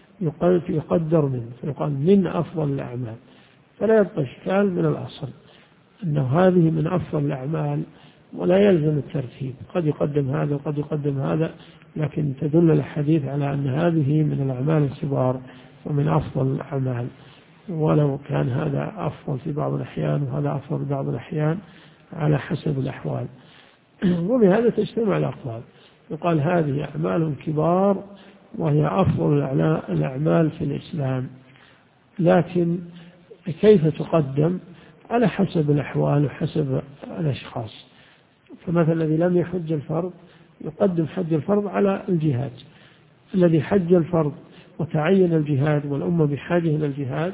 يقدر منه، فيقال من أفضل الأعمال. فلا يبقى إشكال من الأصل أنه هذه من أفضل الأعمال، ولا يلزم الترتيب، قد يقدم هذا وقد يقدم هذا، لكن تدل الحديث على أن هذه من الأعمال الكبار ومن أفضل الأعمال، ولو كان هذا أفضل في بعض الأحيان وهذا أفضل في بعض الأحيان على حسب الأحوال. وبهذا تجتمع الأقوال، يقال هذه أعمال كبار وهي أفضل الأعمال في الإسلام، لكن كيف تقدم؟ على حسب الأحوال وحسب الأشخاص. فمثلا الذي لم يحج الفرض يقدم حج الفرض على الجهاد، الذي حج الفرض وتعين الجهاد والأمة بحاجة إلى الجهاد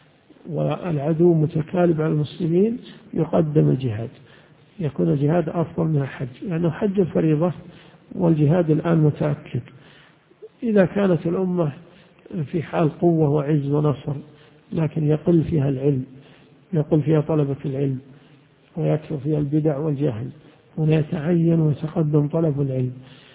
والعدو متكالب على المسلمين يقدم الجهاد، يكون الجهاد أفضل من الحج، لأنه حج الفريضة والجهاد الآن متأكد. إذا كانت الأمة في حال قوة وعز ونصر لكن يقل فيها العلم، يقل فيها طلبة العلم، ويكثر فيها البدع والجهل، هنا يتعين ويتقدم طلب العلم.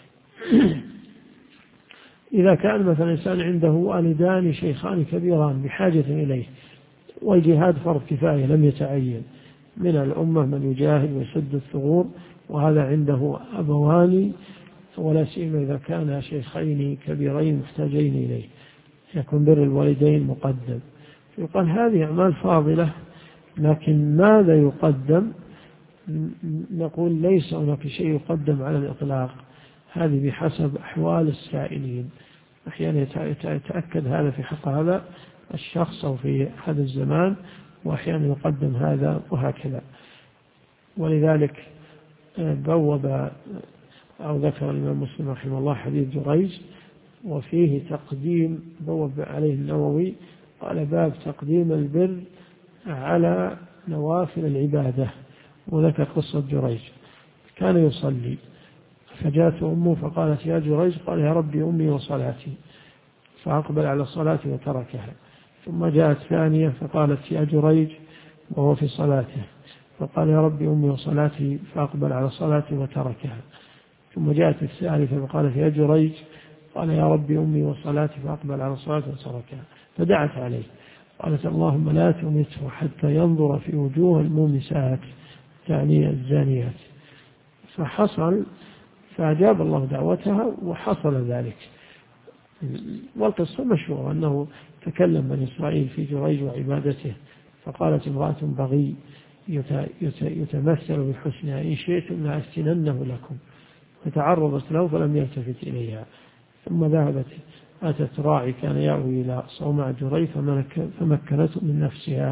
إذا كان مثلا إنسان عنده والدان شيخان كبيران بحاجة إليه، والجهاد فرض كفاية لم يتعين، من الأمة من يجاهد ويسد الثغور، وهذا عنده أبوان، ولا سيما إذا كان شيخين كبيرين محتاجين إليه، يكون بر الوالدين مقدم. يقال هذه أعمال فاضلة، لكن ماذا يقدم؟ نقول ليس هناك شيء يقدم على الإطلاق، هذه بحسب أحوال السائلين. أحيانا يتأكد هذا في حق هذا الشخص أو في هذا الزمان، وأحيانا يقدم هذا، وهكذا. ولذلك بوب أو ذكر الإمام مسلم رحمه الله حديث جريج، وفيه تقديم، بوب عليه النووي قال باب تقديم البر على نوافل العبادة، وذكر قصة جريج. كان يصلي فجاءت أمه فقالت يا جريج، قال يا ربي أمي وصلاتي، فأقبل على الصلاة وتركها. ثم جاءت ثانية فقالت يا جريج وهو في صلاته، فقال يا ربي أمي وصلاتي، فأقبل على الصلاة وتركها. ثم جاءت الثالثة فقالت يا جريج، قال يا ربي أمي وصلاتي، فأقبل على الصلاة وتركها. فدعت عليه قالت اللهم لا تمته حتى ينظر في وجوه المومسات، يعني الزانيات. فحصل، فأجاب الله دعوتها وحصل ذلك. والقصة مشهورة أنه تكلم بني إسرائيل في جريج وعبادته، فقالت امرأة بغي يتمثل بحسنها إن شئتم لأفتننه لكم، فتعرضت له فلم يلتفت إليها. ثم ذهبت أتت راعي كان يأوي إلى صومعة جريج فمكنته من نفسها،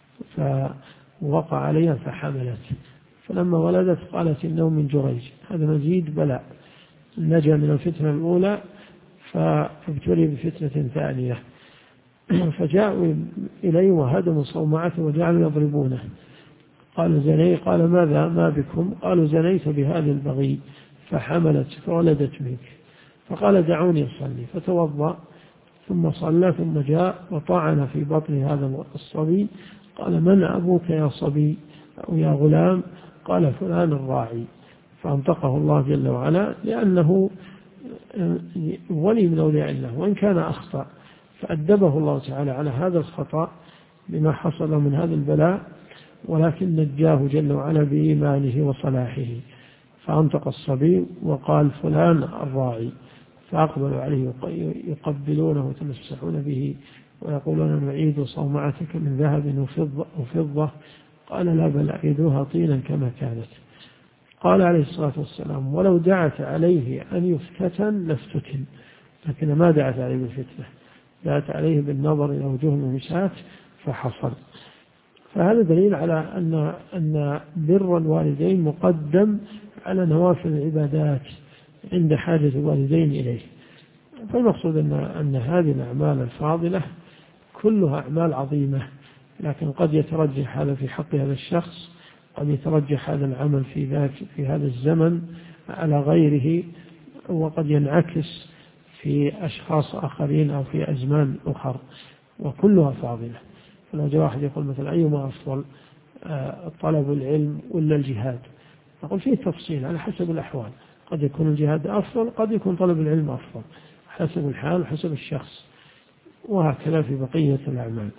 فوقع عليها فحملت. فلما ولدت قالت إنه من جريج. هذا مزيد بلاء، نجا من الفتنة الأولى فابتلي بفتنة ثانية. فجاءوا إليه وهدموا صومعته وجعلوا يضربونه. قال زني، قال ماذا ما بكم؟ قالوا زنيت بهذه البغي فحملت فولدت منك. فقال دعوني أصلي، فتوضأ ثم صلى، ثم جاء وطعن في بطن هذا الصبي. قال من أبوك يا صبي أو يا غلام؟ قال فلان الراعي. فأنطقه الله جل وعلا، لأنه ولي من أولياء الله وإن كان أخطأ، فأدبه الله تعالى على هذا الخطأ بما حصل من هذا البلاء، ولكن نجاه جل وعلا بإيمانه وصلاحه. فأنطق الصبي وقال فلان الراعي. فأقبلوا عليه يقبلونه وتمسحون به ويقولون نعيد صومعتك من ذهب وفضة. قال لا، بل أعيدوها طينا كما كانت. قال عليه الصلاة والسلام ولو دعت عليه أن يفتتن لافتتن، لكن ما دعت عليه بالفتنة، دعت عليه بالنظر إلى وجوه الممسات فحصل. فهذا دليل على أن بر الوالدين مقدم على نوافل العبادات عند حاجة الوالدين إليه. فالمقصود أن هذه الأعمال الفاضلة كلها أعمال عظيمة، لكن قد يترجح هذا في حق هذا الشخص، قد يترجح هذا العمل في هذا الزمن على غيره، وقد ينعكس في أشخاص آخرين أو في أزمان أخرى، وكلها فاضلة. فلو جاء واحد يقول مثلا أيما أفضل، طلب العلم ولا الجهاد؟ نقول فيه تفصيل على حسب الأحوال، قد يكون الجهاد أفضل، قد يكون طلب العلم أفضل، حسب الحال وحسب الشخص، وهكذا في بقية الأعمال.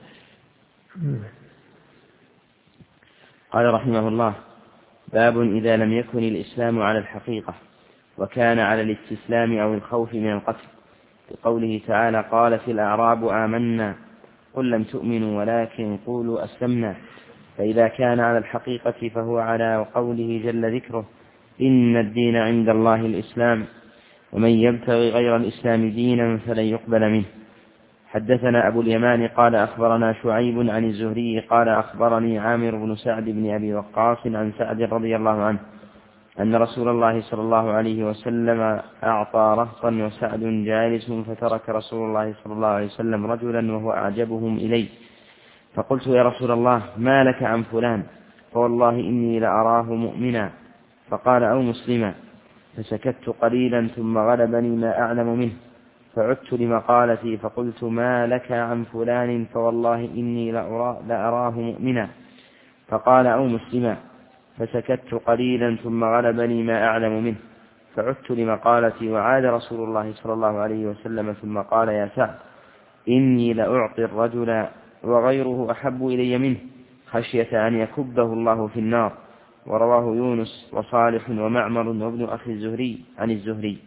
قال رحمه الله: باب إذا لم يكن الإسلام على الحقيقة وكان على الاستسلام أو الخوف من القتل، بقوله تعالى: قالت الأعراب آمنا قل لم تؤمنوا ولكن قولوا أسلمنا. فإذا كان على الحقيقة فهو على قوله جل ذكره: إن الدين عند الله الإسلام ومن يبتغي غير الإسلام دينا فلن يقبل منه. حدثنا أبو اليمان قال أخبرنا شعيب عن الزهري قال أخبرني عامر بن سعد بن أبي وقاص عن سعد رضي الله عنه أن رسول الله صلى الله عليه وسلم أعطى رهطا وسعد جالس، فترك رسول الله صلى الله عليه وسلم رجلا وهو أعجبهم إلي، فقلت يا رسول الله ما لك عن فلان؟ فوالله إني لأراه مؤمنا. فقال أو مسلما. فسكت قليلا ثم غلبني ما أعلم منه، فعدت لمقالتي فقلت: ما لك عن فلان؟ فوالله إني لأراه مؤمنا. فقال: أو مسلما. فسكت قليلا ثم غلبني ما أعلم منه، فعدت لمقالتي، وعاد رسول الله صلى الله عليه وسلم ثم قال: يا سعد، إني لأعطي الرجل وغيره أحب إلي منه، خشية أن يكبه الله في النار. ورواه يونس وصالح ومعمر وابن أخي الزهري عن الزهري.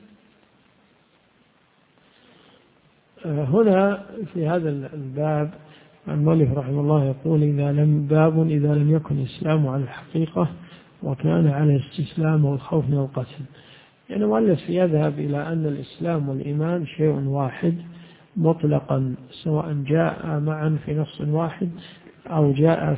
هنا في هذا الباب المؤلف رحمه الله يقول: إذا لم يكن الإسلام على الحقيقة وكان على الاستسلام والخوف من القتل. يعني المؤلف يذهب إلى أن الإسلام والإيمان شيء واحد مطلقا، سواء جاء معا في نص واحد أو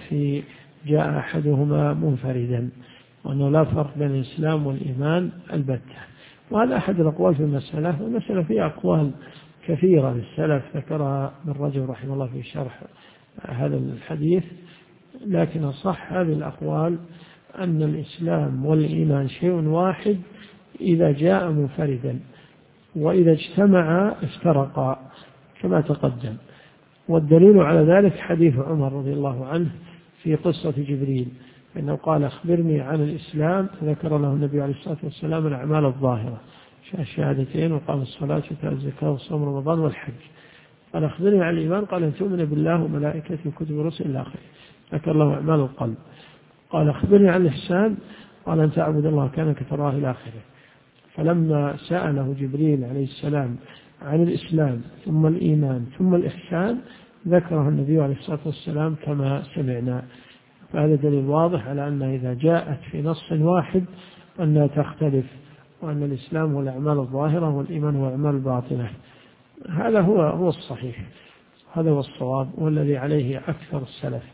جاء أحدهما منفردا، وأنه لا فرق بين الإسلام والإيمان البتة. وهذا أحد الأقوال في المسألة، والمسألة فيها أقوال كثيرة للسلف ذكرها من رجل رحمه الله في شرح هذا الحديث، لكن الصح هذه الأقوال أن الإسلام والإيمان شيء واحد إذا جاء منفردا، وإذا اجتمعا افترقا كما تقدم. والدليل على ذلك حديث عمر رضي الله عنه في قصة جبريل، فإنه قال: أخبرني عن الإسلام، فذكر له النبي عليه الصلاة والسلام الأعمال الظاهرة، الشهادتين وقام الصلاة وإيتاء الزكاة وصوم رمضان والحج. قال: أخبرني عن الإيمان، قال: أن تؤمن بالله وملائكته وكتبه ورسله إلى آخره، ذكر له أعمال القلب. قال: أخبرني عن الإحسان، قال: أن تعبد الله كأنك تراه إلى آخره. فلما سأله جبريل عليه السلام عن الإسلام ثم الإيمان ثم الإحسان ذكره النبي عليه الصلاة والسلام كما سمعنا. فهذا دليل واضح على أنها إذا جاءت في نص واحد أنها تختلف، وأن الإسلام هو الأعمال الظاهرة والإيمان هو الأعمال الباطنة. هذا هو الصحيح، هذا هو الصواب والذي عليه أكثر السلف.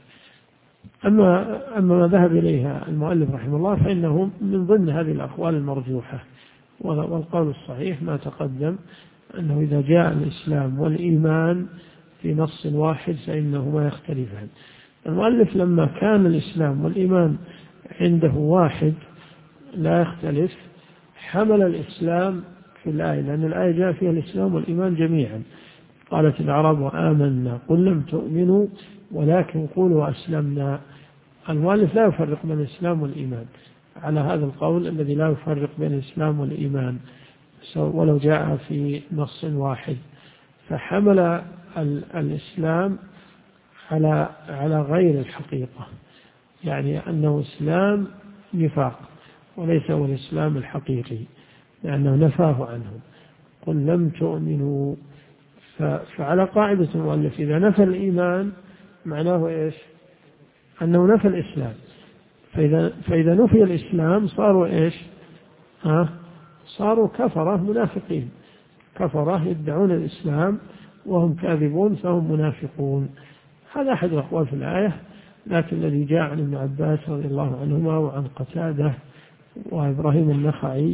أما ما ذهب إليها المؤلف رحمه الله فإنه من ضمن هذه الأقوال المرجوحة، والقول الصحيح ما تقدم، أنه إذا جاء الإسلام والإيمان في نص واحد فإنهما يختلفان. المؤلف لما كان الإسلام والإيمان عنده واحد لا يختلف حمل الإسلام في الآية، لأن الآية جاء فيها الإسلام والإيمان جميعا. قالت الأعراب: وآمنا، قل لم تؤمنوا ولكن قولوا أسلمنا. المؤلف لا يفرق بين الإسلام والإيمان على هذا القول الذي لا يفرق بين الإسلام والإيمان ولو جاء في نص واحد، فحمل الإسلام على غير الحقيقة، يعني أنه إسلام نفاق وليس هو الإسلام الحقيقي، لأنه نفاه عنه. قل لم تؤمنوا. فعلى قاعدة المؤلف إذا نفى الإيمان معناه إيش؟ أنه نفى الإسلام. فإذا نفي الإسلام صاروا إيش؟ صاروا كفرة منافقين، كفرة يدعون الإسلام وهم كاذبون فهم منافقون. هذا أحد الأقوال في الآية، لكن الذي جاء عن ابن عباس رضي الله عنهما وعن قتادة وإبراهيم النخعي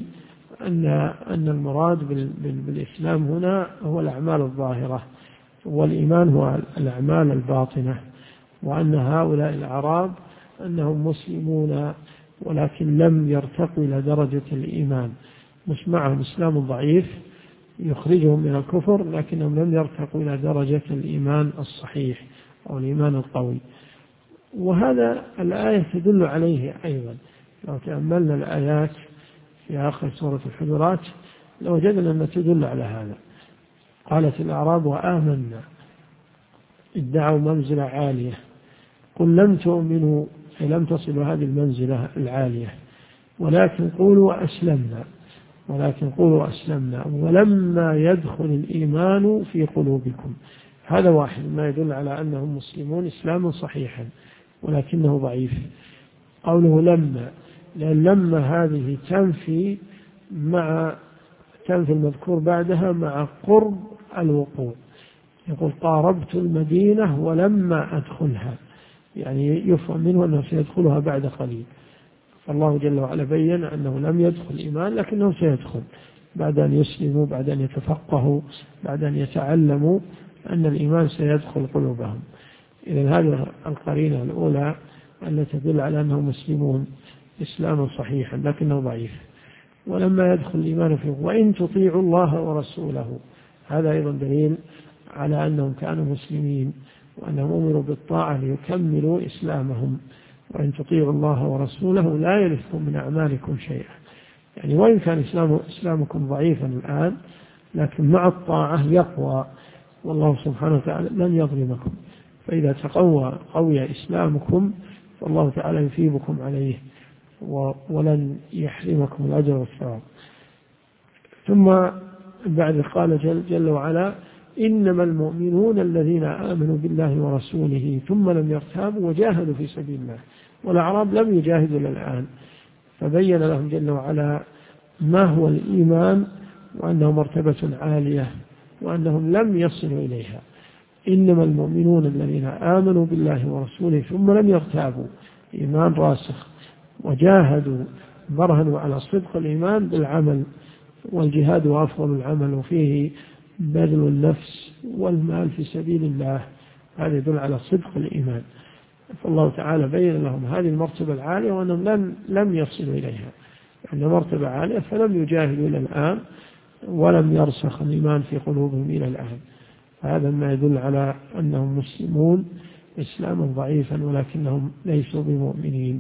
أن المراد بالإسلام هنا هو الأعمال الظاهرة، والإيمان هو الأعمال الباطنة، وأن هؤلاء الأعراب أنهم مسلمون ولكن لم يرتقوا إلى درجة الإيمان، مش معهم إسلام ضعيف يخرجهم من الكفر، لكنهم لم يرتقوا إلى درجة الإيمان الصحيح أو الإيمان القوي. وهذا الآية تدل عليه أيضا. لو تأملنا الآيات في آخر سورة الحجرات لوجدنا أنها تدل على هذا. قالت الأعراب: وآمنا، ادعوا منزلة عالية. قل لم تؤمنوا، أي لم تصلوا هذه المنزلة العالية، ولكن قولوا أسلمنا ولما يدخل الإيمان في قلوبكم. هذا واحد ما يدل على أنهم مسلمون إسلاما صحيحا ولكنه ضعيف. قوله لما، لأن لما هذه تنفي المذكور بعدها مع قرب الوقوع. يقول: قاربت المدينة ولما أدخلها، يعني يفهم منه أنه سيدخلها بعد قليل. فالله جل وعلا بين أنه لم يدخل الإيمان لكنه سيدخل بعد أن يسلموا، بعد أن يتفقهوا، بعد أن يتعلموا أن الإيمان سيدخل قلوبهم. إذن هذه القرينة الأولى التي تدل على أنهم مسلمون إسلاما صحيحا لكنه ضعيف. ولما يدخل الإيمان فيه. وإن تطيعوا الله ورسوله، هذا أيضا دليل على أنهم كانوا مسلمين وأنهم أمروا بالطاعة ليكملوا إسلامهم. وإن تطيعوا الله ورسوله لا يلفكم من أعمالكم شيئا. يعني وإن كان إسلامكم ضعيفا الآن، لكن مع الطاعة يقوى، والله سبحانه وتعالى لن يظلمكم. فإذا قوي إسلامكم فالله تعالى يثيبكم عليه ولن يحرمكم الأجر والثواب. ثم بعد قال جل وعلا: إنما المؤمنون الذين آمنوا بالله ورسوله ثم لم يرتابوا وجاهدوا في سبيل الله. والأعراب لم يجاهدوا إلى الآن، فبين لهم جل وعلا ما هو الإيمان وأنه مرتبة عالية وأنهم لم يصلوا إليها. إنما المؤمنون الذين آمنوا بالله ورسوله ثم لم يرتابوا، إيمان راسخ، وجاهدوا، برهنوا على صدق الإيمان بالعمل، والجهاد أفضل العمل وفيه بذل النفس والمال في سبيل الله. هذا يدل على صدق الإيمان. فالله تعالى بين لهم هذه المرتبة العالية وأنهم لم يصلوا إليها، يعني مرتبة عالية فلم يجاهدوا إلى الآن ولم يرسخ الإيمان في قلوبهم إلى الآن. هذا ما يدل على أنهم مسلمون إسلاما ضعيفا ولكنهم ليسوا بمؤمنين.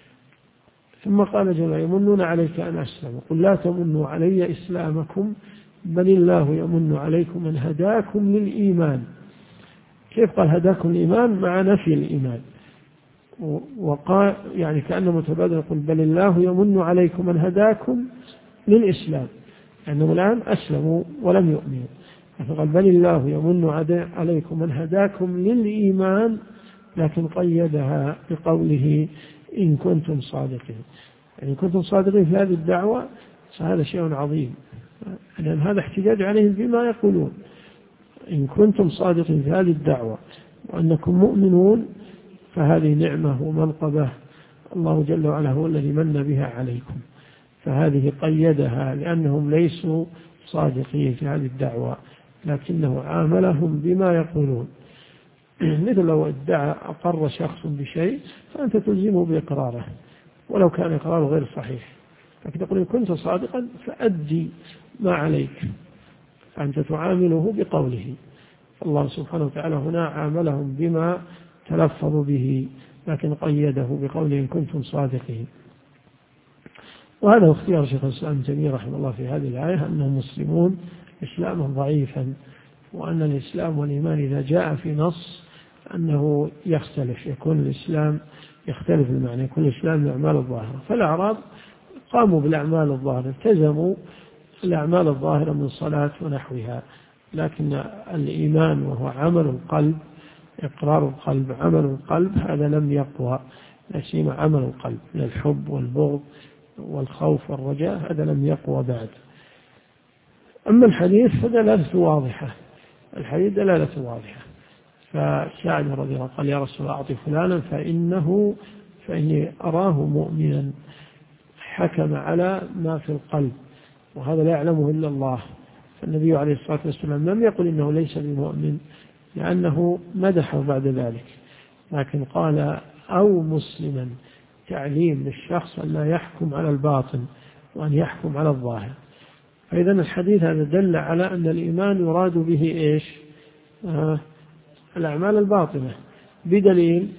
ثم قال جل: يمنون عليك أن أسلموا قل لا تمنوا علي إسلامكم بل الله يمن عليكم أن هداكم للإيمان. كيف قال هداكم للإيمان مع نفي الإيمان؟ وقال يعني كأنه متبادل، يقول بل الله يمن عليكم أن هداكم للإسلام، لأنهم الآن أسلموا ولم يؤمنوا. فقال بل الله يمن عليكم أن هداكم للإيمان، لكن قيدها بقوله إن كنتم صادقين. يعني إن كنتم صادقين في هذه الدعوة فهذا شيء عظيم، لأن هذا احتجاج عليهم بما يقولون. إن كنتم صادقين في هذه الدعوة وأنكم مؤمنون فهذه نعمة ومنقبة الله جل وعلا هو الذي من بها عليكم. فهذه قيدها لأنهم ليسوا صادقين في هذه الدعوة، لكنه عاملهم بما يقولون. مثل لو ادعى أقر شخص بشيء فأنت تلزمه بإقراره ولو كان إقراره غير صحيح، لكن تقول إن كنت صادقا فأدي ما عليك، فأنت تعامله بقوله. الله سبحانه وتعالى هنا عاملهم بما تلفظوا به، لكن قيده بقوله إن كنتم صادقين. وهذا هو اختيار شيخ الإسلام ابن تيمية رحمه الله في هذه الآية، أنهم مسلمون إسلاما ضعيفا، وأن الإسلام والإيمان إذا جاء في نص أنه يختلف، يكون الإسلام يختلف المعنى، يكون الإسلام الأعمال الظاهرة. فالأعراب قاموا بالأعمال الظاهرة، التزموا الأعمال الظاهرة من صلاة ونحوها، لكن الإيمان وهو عمل القلب، إقرار القلب، عمل القلب، هذا لم يقوى، لا سيما عمل القلب من الحب والبغض والخوف والرجاء، هذا لم يقوى بعد. أما الحديث فدلالته واضحة، الحديث دلالته واضحة. فسعد رضي الله قال يا رسول الله أعطي فلانا فإني أراه مؤمنا، حكم على ما في القلب، وهذا لا يعلمه إلا الله. فالنبي عليه الصلاة والسلام لم يقل إنه ليس بمؤمن لأنه مدحه بعد ذلك، لكن قال أو مسلما، تعليم للشخص أن لا يحكم على الباطن وأن يحكم على الظاهر. فإذا الحديث هذا دل على أن الإيمان يراد به إيش؟ الأعمال الباطنة، بدليل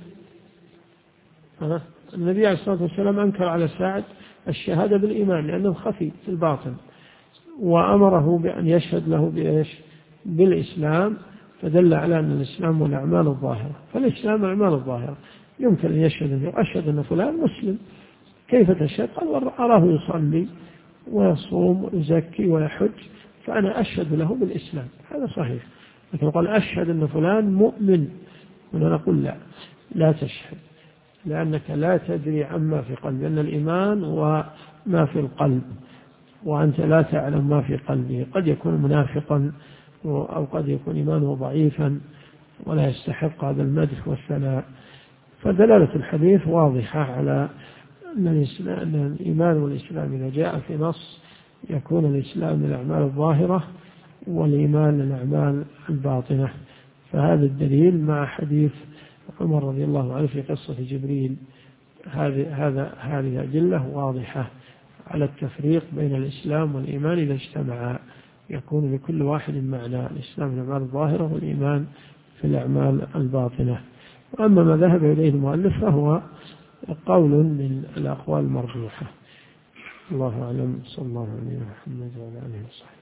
النبي عليه الصلاة والسلام أنكر على سعد الشهادة بالإيمان لأنه خفي في الباطن، وأمره بأن يشهد له بإيش؟ بالإسلام، فدل على أن الإسلام والأعمال الظاهرة. فالإسلام أعمال الظاهرة، يمكن أن أشهد أن فلان مسلم. كيف تشهد؟ قال أراه يصلي ويصوم ويزكي ويحج فأنا أشهد له بالإسلام، هذا صحيح. لكن قال أشهد أن فلان مؤمن، وأنا نقول لا تشهد، لأنك لا تدري عما في قلبه، لأن الإيمان وما في القلب، وأنت لا تعلم ما في قلبه، قد يكون منافقا أو قد يكون إيمانه ضعيفا ولا يستحق هذا المدح والثناء. فدلالة الحديث واضحة على أن الإيمان والإسلام إذا جاء في نص يكون الإسلام للأعمال الظاهرة والإيمان للأعمال الباطنة. فهذا الدليل مع حديث عمر رضي الله عنه في قصة جبريل، هذه أدلة واضحة على التفريق بين الإسلام والإيمان إذا اجتمعا، يكون لكل واحد معنى، الإسلام في الأعمال الظاهرة والإيمان في الأعمال الباطنة. وأما ما ذهب إليه المؤلف فهو قول من الأقوال المرجوحة. الله أعلم، صلى الله عليه محمد وعلى آله وصحبه.